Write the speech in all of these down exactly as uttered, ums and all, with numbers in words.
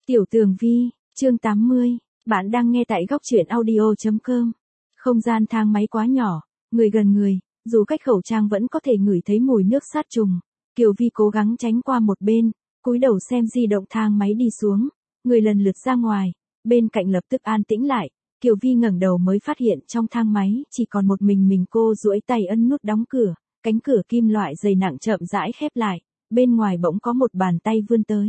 Tiểu Tường Vi, chương tám mươi, bạn đang nghe tại góc truyện audio chấm com. Không gian thang máy quá nhỏ, người gần người, dù cách khẩu trang vẫn có thể ngửi thấy mùi nước sát trùng. Kiều Vi cố gắng tránh qua một bên, cúi đầu xem di động thang máy đi xuống, người lần lượt ra ngoài, bên cạnh lập tức an tĩnh lại. Kiều Vi ngẩng đầu mới phát hiện trong thang máy chỉ còn một mình mình cô duỗi tay ấn nút đóng cửa, cánh cửa kim loại dày nặng chậm rãi khép lại, bên ngoài bỗng có một bàn tay vươn tới.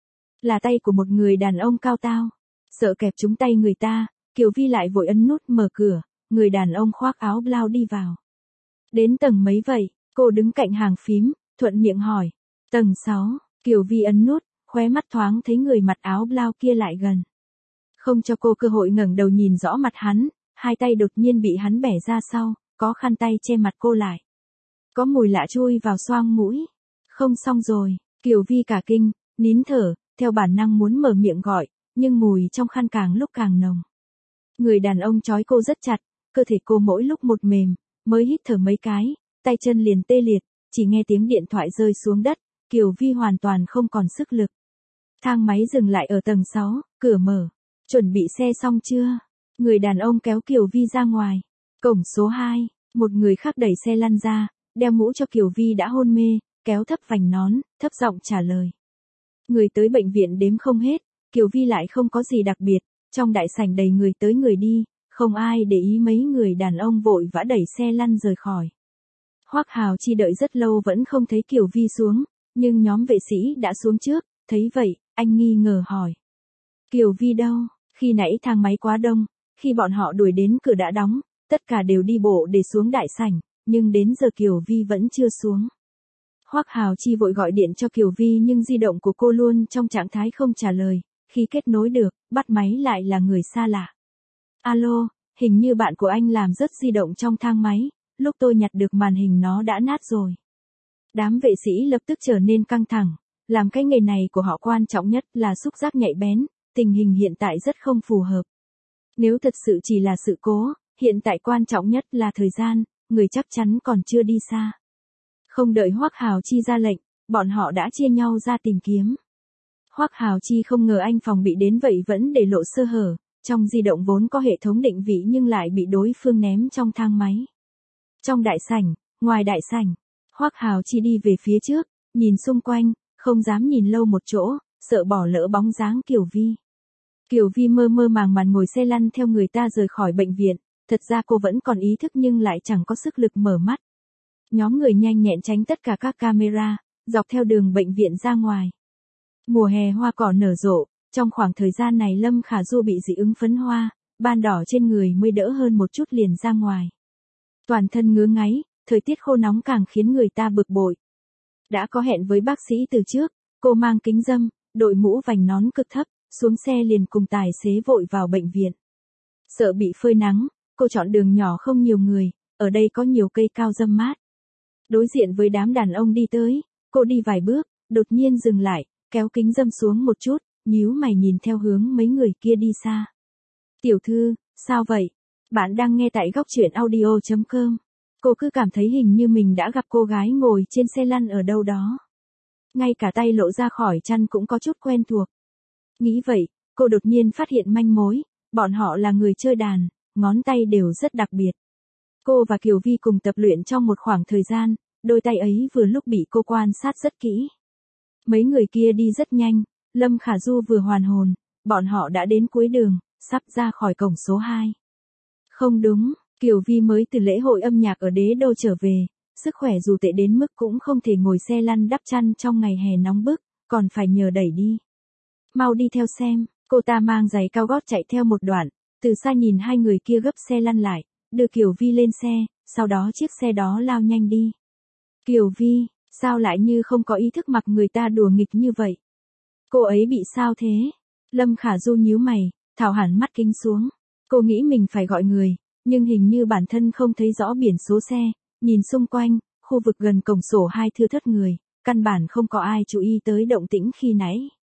Là tay của một người đàn ông cao tao. Sợ kẹp trúng tay người ta, Kiều Vi lại vội ấn nút mở cửa, người đàn ông khoác áo blau đi vào. Đến tầng mấy vậy? Cô đứng cạnh hàng phím, thuận miệng hỏi. Tầng sáu, Kiều Vi ấn nút, khóe mắt thoáng thấy người mặc áo blau kia lại gần. Không cho cô cơ hội ngẩng đầu nhìn rõ mặt hắn, hai tay đột nhiên bị hắn bẻ ra sau, có khăn tay che mặt cô lại. Có mùi lạ chui vào xoang mũi. Không xong rồi, Kiều Vi cả kinh, nín thở, theo bản năng muốn mở miệng gọi, nhưng mùi trong khăn càng lúc càng nồng. Người đàn ông trói cô rất chặt, cơ thể cô mỗi lúc một mềm, mới hít thở mấy cái, tay chân liền tê liệt, chỉ nghe tiếng điện thoại rơi xuống đất, Kiều Vi hoàn toàn không còn sức lực. Thang máy dừng lại ở tầng sáu, cửa mở. Chuẩn bị xe xong chưa? Người đàn ông kéo Kiều Vi ra ngoài. Cổng số hai, một người khác đẩy xe lăn ra, đeo mũ cho Kiều Vi đã hôn mê, kéo thấp vành nón, thấp giọng trả lời. Người tới bệnh viện đếm không hết, Kiều Vi lại không có gì đặc biệt, trong đại sảnh đầy người tới người đi, không ai để ý mấy người đàn ông vội vã đẩy xe lăn rời khỏi. Hoắc Hào Chi đợi rất lâu vẫn không thấy Kiều Vi xuống, nhưng nhóm vệ sĩ đã xuống trước, thấy vậy, anh nghi ngờ hỏi. Kiều Vi đâu? Khi nãy thang máy quá đông, khi bọn họ đuổi đến cửa đã đóng, tất cả đều đi bộ để xuống đại sảnh, nhưng đến giờ Kiều Vi vẫn chưa xuống. Hoắc Hào Chi vội gọi điện cho Kiều Vi nhưng di động của cô luôn trong trạng thái không trả lời, khi kết nối được, bắt máy lại là người xa lạ. Alo, hình như bạn của anh làm rớt di động trong thang máy, lúc tôi nhặt được màn hình nó đã nát rồi. Đám vệ sĩ lập tức trở nên căng thẳng, làm cái nghề này của họ quan trọng nhất là xúc giác nhạy bén, tình hình hiện tại rất không phù hợp. Nếu thật sự chỉ là sự cố, hiện tại quan trọng nhất là thời gian, người chắc chắn còn chưa đi xa. Không đợi Hoắc Hào Chi ra lệnh, bọn họ đã chia nhau ra tìm kiếm. Hoắc Hào Chi không ngờ anh phòng bị đến vậy vẫn để lộ sơ hở, trong di động vốn có hệ thống định vị nhưng lại bị đối phương ném trong thang máy. Trong đại sảnh, ngoài đại sảnh, Hoắc Hào Chi đi về phía trước, nhìn xung quanh, không dám nhìn lâu một chỗ, sợ bỏ lỡ bóng dáng Kiều Vi. Kiều Vi mơ mơ màng màng ngồi xe lăn theo người ta rời khỏi bệnh viện, thật ra cô vẫn còn ý thức nhưng lại chẳng có sức lực mở mắt. Nhóm người nhanh nhẹn tránh tất cả các camera, dọc theo đường bệnh viện ra ngoài. Mùa hè hoa cỏ nở rộ, trong khoảng thời gian này Lâm Khả Du bị dị ứng phấn hoa, ban đỏ trên người mới đỡ hơn một chút liền ra ngoài. Toàn thân ngứa ngáy, thời tiết khô nóng càng khiến người ta bực bội. Đã có hẹn với bác sĩ từ trước, cô mang kính râm, đội mũ vành nón cực thấp, xuống xe liền cùng tài xế vội vào bệnh viện. Sợ bị phơi nắng, cô chọn đường nhỏ không nhiều người, ở đây có nhiều cây cao râm mát. Đối diện với đám đàn ông đi tới, cô đi vài bước, đột nhiên dừng lại, kéo kính râm xuống một chút, nhíu mày nhìn theo hướng mấy người kia đi xa. Tiểu thư, sao vậy? Bạn đang nghe tại góc truyện audio chấm com. Cô cứ cảm thấy hình như mình đã gặp cô gái ngồi trên xe lăn ở đâu đó. Ngay cả tay lộ ra khỏi chăn cũng có chút quen thuộc. Nghĩ vậy, cô đột nhiên phát hiện manh mối, bọn họ là người chơi đàn, ngón tay đều rất đặc biệt. Cô và Kiều Vi cùng tập luyện trong một khoảng thời gian, đôi tay ấy vừa lúc bị cô quan sát rất kỹ. Mấy người kia đi rất nhanh, Lâm Khả Du vừa hoàn hồn, bọn họ đã đến cuối đường, sắp ra khỏi cổng số hai. Không đúng, Kiều Vi mới từ lễ hội âm nhạc ở Đế Đô trở về, sức khỏe dù tệ đến mức cũng không thể ngồi xe lăn đắp chăn trong ngày hè nóng bức, còn phải nhờ đẩy đi. Mau đi theo xem, cô ta mang giày cao gót chạy theo một đoạn, từ xa nhìn hai người kia gấp xe lăn lại, đưa Kiều Vi lên xe, sau đó chiếc xe đó lao nhanh đi. Kiều Vi, sao lại như không có ý thức mặc người ta đùa nghịch như vậy? Cô ấy bị sao thế? Lâm Khả Du nhíu mày, tháo hẳn mắt kính xuống. Cô nghĩ mình phải gọi người, nhưng hình như bản thân không thấy rõ biển số xe, nhìn xung quanh, khu vực gần cổng sổ hai thưa thớt người, căn bản không có ai chú ý tới động tĩnh khi nãy.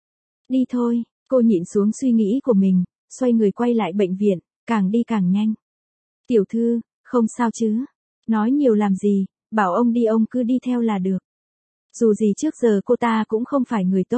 Đi thôi, cô nhịn xuống suy nghĩ của mình, xoay người quay lại bệnh viện, càng đi càng nhanh. Tiểu thư, không sao chứ? Nói nhiều làm gì, bảo ông đi ông cứ đi theo là được. Dù gì trước giờ cô ta cũng không phải người tốt,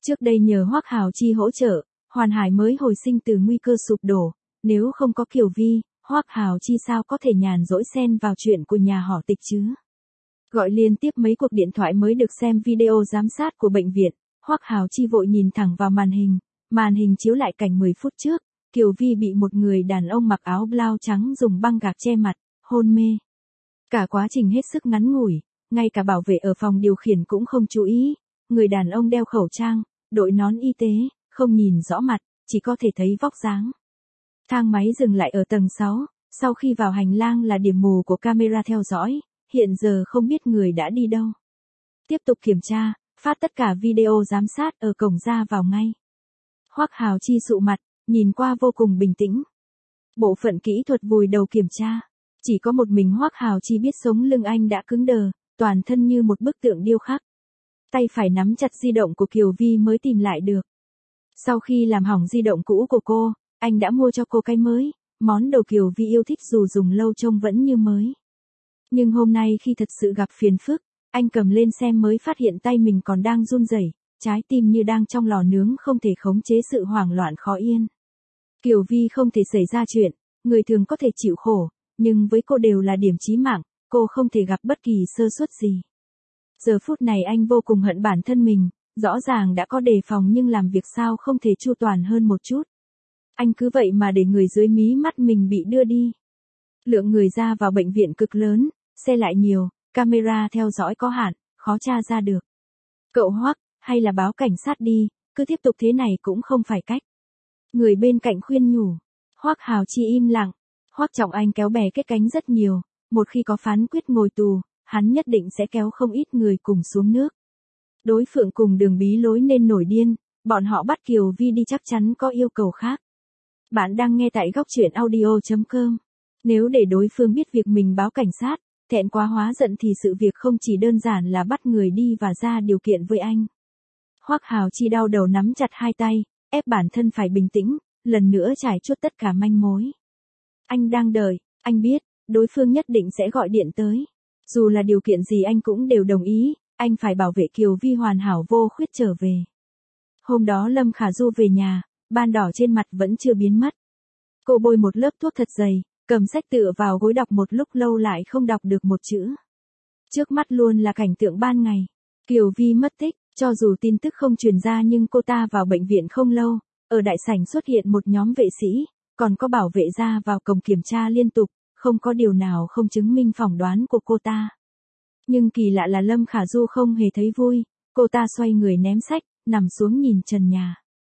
Trước đây nhờ Hoắc Hào Chi hỗ trợ, Hoàn Hải mới hồi sinh từ nguy cơ sụp đổ, nếu không có Kiều Vi, Hoắc Hào Chi sao có thể nhàn rỗi xen vào chuyện của nhà họ Tịch chứ. Gọi liên tiếp mấy cuộc điện thoại mới được xem video giám sát của bệnh viện, Hoắc Hào Chi vội nhìn thẳng vào màn hình, màn hình chiếu lại cảnh mười phút trước, Kiều Vi bị một người đàn ông mặc áo blau trắng dùng băng gạc che mặt, hôn mê. Cả quá trình hết sức ngắn ngủi, ngay cả bảo vệ ở phòng điều khiển cũng không chú ý, người đàn ông đeo khẩu trang, đội nón y tế, không nhìn rõ mặt, chỉ có thể thấy vóc dáng. Thang máy dừng lại ở tầng sáu, sau khi vào hành lang là điểm mù của camera theo dõi, hiện giờ không biết người đã đi đâu. Tiếp tục kiểm tra, phát tất cả video giám sát ở cổng ra vào ngay. Hoắc Hào Chi sụ mặt, nhìn qua vô cùng bình tĩnh. Bộ phận kỹ thuật vùi đầu kiểm tra. Chỉ có một mình Hoắc Hào Chi biết sống lưng anh đã cứng đờ, toàn thân như một bức tượng điêu khắc. Tay phải nắm chặt di động của Kiều Vi mới tìm lại được. Sau khi làm hỏng di động cũ của cô, anh đã mua cho cô cái mới, món đồ Kiều Vi yêu thích dù dùng lâu trông vẫn như mới. Nhưng hôm nay khi thật sự gặp phiền phức, anh cầm lên xem mới phát hiện tay mình còn đang run rẩy, trái tim như đang trong lò nướng không thể khống chế sự hoảng loạn khó yên. Kiều Vi không thể xảy ra chuyện, người thường có thể chịu khổ, nhưng với cô đều là điểm chí mạng, cô không thể gặp bất kỳ sơ suất gì. Giờ phút này anh vô cùng hận bản thân mình, rõ ràng đã có đề phòng nhưng làm việc sao không thể chu toàn hơn một chút. Anh cứ vậy mà để người dưới mí mắt mình bị đưa đi. Lượng người ra vào bệnh viện cực lớn, xe lại nhiều, camera theo dõi có hạn, khó tra ra được. Cậu Hoắc, hay là báo cảnh sát đi, cứ tiếp tục thế này cũng không phải cách. Người bên cạnh khuyên nhủ. Hoắc Hào Chi im lặng. Hoắc Trọng Anh kéo bè kết cánh rất nhiều, một khi có phán quyết ngồi tù, hắn nhất định sẽ kéo không ít người cùng xuống nước. Đối Phượng cùng Đường Bí Lối nên nổi điên, bọn họ bắt Kiều Vi đi chắc chắn có yêu cầu khác. Bạn đang nghe tại góc truyện audio chấm com. Nếu để đối phương biết việc mình báo cảnh sát, thẹn quá hóa giận thì sự việc không chỉ đơn giản là bắt người đi và ra điều kiện với anh. Hoắc Hào Chi đau đầu nắm chặt hai tay, ép bản thân phải bình tĩnh, lần nữa trải chuốt tất cả manh mối. Anh đang đợi, anh biết, đối phương nhất định sẽ gọi điện tới. Dù là điều kiện gì anh cũng đều đồng ý, anh phải bảo vệ Kiều Vi hoàn hảo vô khuyết trở về. Hôm đó Lâm Khả Du về nhà, ban đỏ trên mặt vẫn chưa biến mất. Cô bôi một lớp thuốc thật dày, cầm sách tựa vào gối đọc một lúc lâu lại không đọc được một chữ. Trước mắt luôn là cảnh tượng ban ngày. Kiều Vi mất tích, cho dù tin tức không truyền ra nhưng cô ta vào bệnh viện không lâu, ở đại sảnh xuất hiện một nhóm vệ sĩ, còn có bảo vệ ra vào cổng kiểm tra liên tục, không có điều nào không chứng minh phỏng đoán của cô ta. Nhưng kỳ lạ là Lâm Khả Du không hề thấy vui, cô ta xoay người ném sách, nằm xuống nhìn trần nhà.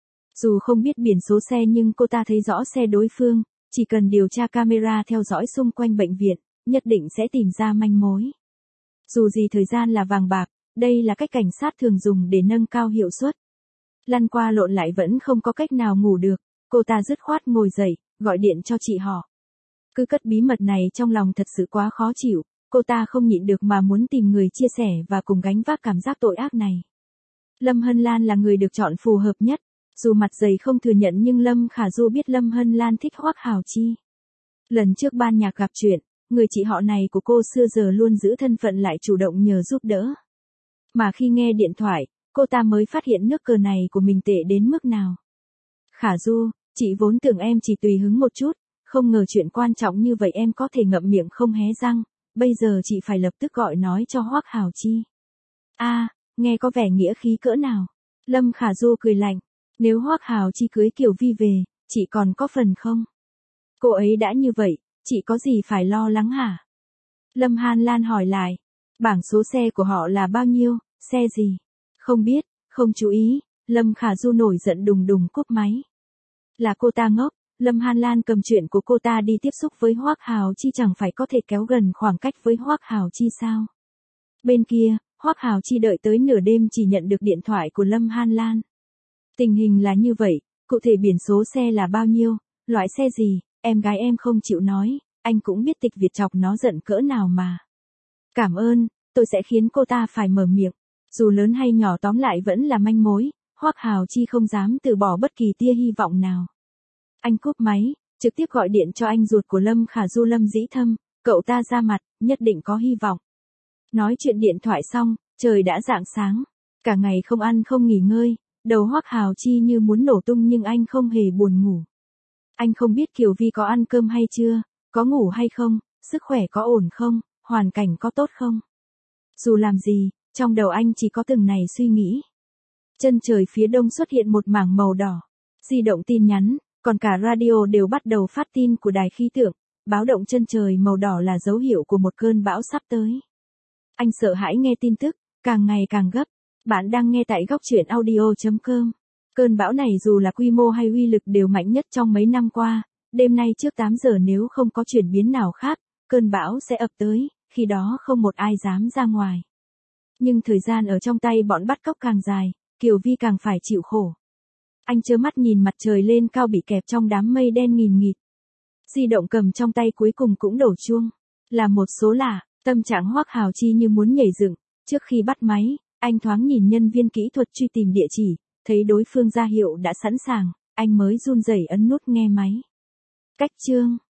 Dù không biết biển số xe nhưng cô ta thấy rõ xe đối phương, chỉ cần điều tra camera theo dõi xung quanh bệnh viện, nhất định sẽ tìm ra manh mối. Dù gì thời gian là vàng bạc, đây là cách cảnh sát thường dùng để nâng cao hiệu suất. Lăn qua lộn lại vẫn không có cách nào ngủ được, cô ta dứt khoát ngồi dậy, gọi điện cho chị họ. Cứ cất bí mật này trong lòng thật sự quá khó chịu, cô ta không nhịn được mà muốn tìm người chia sẻ và cùng gánh vác cảm giác tội ác này. Lâm Hân Lan là người được chọn phù hợp nhất, dù mặt dày không thừa nhận nhưng Lâm Khả Du biết Lâm Hân Lan thích Hoắc Hào Chi. Lần trước ban nhạc gặp chuyện, người chị họ này của cô xưa giờ luôn giữ thân phận lại chủ động nhờ giúp đỡ. Mà khi nghe điện thoại, cô ta mới phát hiện nước cờ này của mình tệ đến mức nào. Khả Du, chị vốn tưởng em chỉ tùy hứng một chút, không ngờ chuyện quan trọng như vậy em có thể ngậm miệng không hé răng, bây giờ chị phải lập tức gọi nói cho Hoắc Hào Chi. A, à, nghe có vẻ nghĩa khí cỡ nào. Lâm Khả Du cười lạnh, nếu Hoắc Hào Chi cưới Kiều Vi về, chị còn có phần không? Cô ấy đã như vậy, chị có gì phải lo lắng hả? Lâm Hàn Lan hỏi lại, bảng số xe của họ là bao nhiêu, xe gì? Không biết, không chú ý, Lâm Khả Du nổi giận đùng đùng cúp máy. Là cô ta ngốc, Lâm Hàn Lan cầm chuyện của cô ta đi tiếp xúc với Hoắc Hào Chi chẳng phải có thể kéo gần khoảng cách với Hoắc Hào Chi sao? Bên kia, Hoắc Hào Chi đợi tới nửa đêm chỉ nhận được điện thoại của Lâm Hàn Lan. Tình hình là như vậy, cụ thể biển số xe là bao nhiêu, loại xe gì, em gái em không chịu nói, anh cũng biết Tịch Việt chọc nó giận cỡ nào mà. Cảm ơn, tôi sẽ khiến cô ta phải mở miệng, dù lớn hay nhỏ tóm lại vẫn là manh mối, Hoắc Hào Chi không dám từ bỏ bất kỳ tia hy vọng nào. Anh cúp máy, trực tiếp gọi điện cho anh ruột của Lâm Khả Du Lâm Dĩ Thâm, cậu ta ra mặt, nhất định có hy vọng. Nói chuyện điện thoại xong, trời đã rạng sáng, cả ngày không ăn không nghỉ ngơi, Đầu Hoắc Hào Chi như muốn nổ tung nhưng anh không hề buồn ngủ. Anh không biết Kiều Vi có ăn cơm hay chưa, có ngủ hay không, sức khỏe có ổn không, hoàn cảnh có tốt không. Dù làm gì, trong đầu anh chỉ có từng này suy nghĩ. Chân trời phía đông xuất hiện một mảng màu đỏ. Di động tin nhắn, còn cả radio đều bắt đầu phát tin của đài khí tượng. Báo động chân trời màu đỏ là dấu hiệu của một cơn bão sắp tới. Anh sợ hãi nghe tin tức, càng ngày càng gấp. Bạn đang nghe tại góc truyện audio chấm com. Cơn bão này dù là quy mô hay uy lực đều mạnh nhất trong mấy năm qua. Đêm nay trước tám giờ nếu không có chuyển biến nào khác, cơn bão sẽ ập tới, khi đó không một ai dám ra ngoài. Nhưng thời gian ở trong tay bọn bắt cóc càng dài, Kiều Vi càng phải chịu khổ. Anh trơ mắt nhìn mặt trời lên cao bị kẹp trong đám mây đen nghìn nghịt. Di động cầm trong tay cuối cùng cũng đổ chuông. Là một số lạ, tâm trạng Hoắc Hào Chi như muốn nhảy dựng. Trước khi bắt máy, anh thoáng nhìn nhân viên kỹ thuật truy tìm địa chỉ, thấy đối phương ra hiệu đã sẵn sàng, anh mới run rẩy ấn nút nghe máy. Cách chương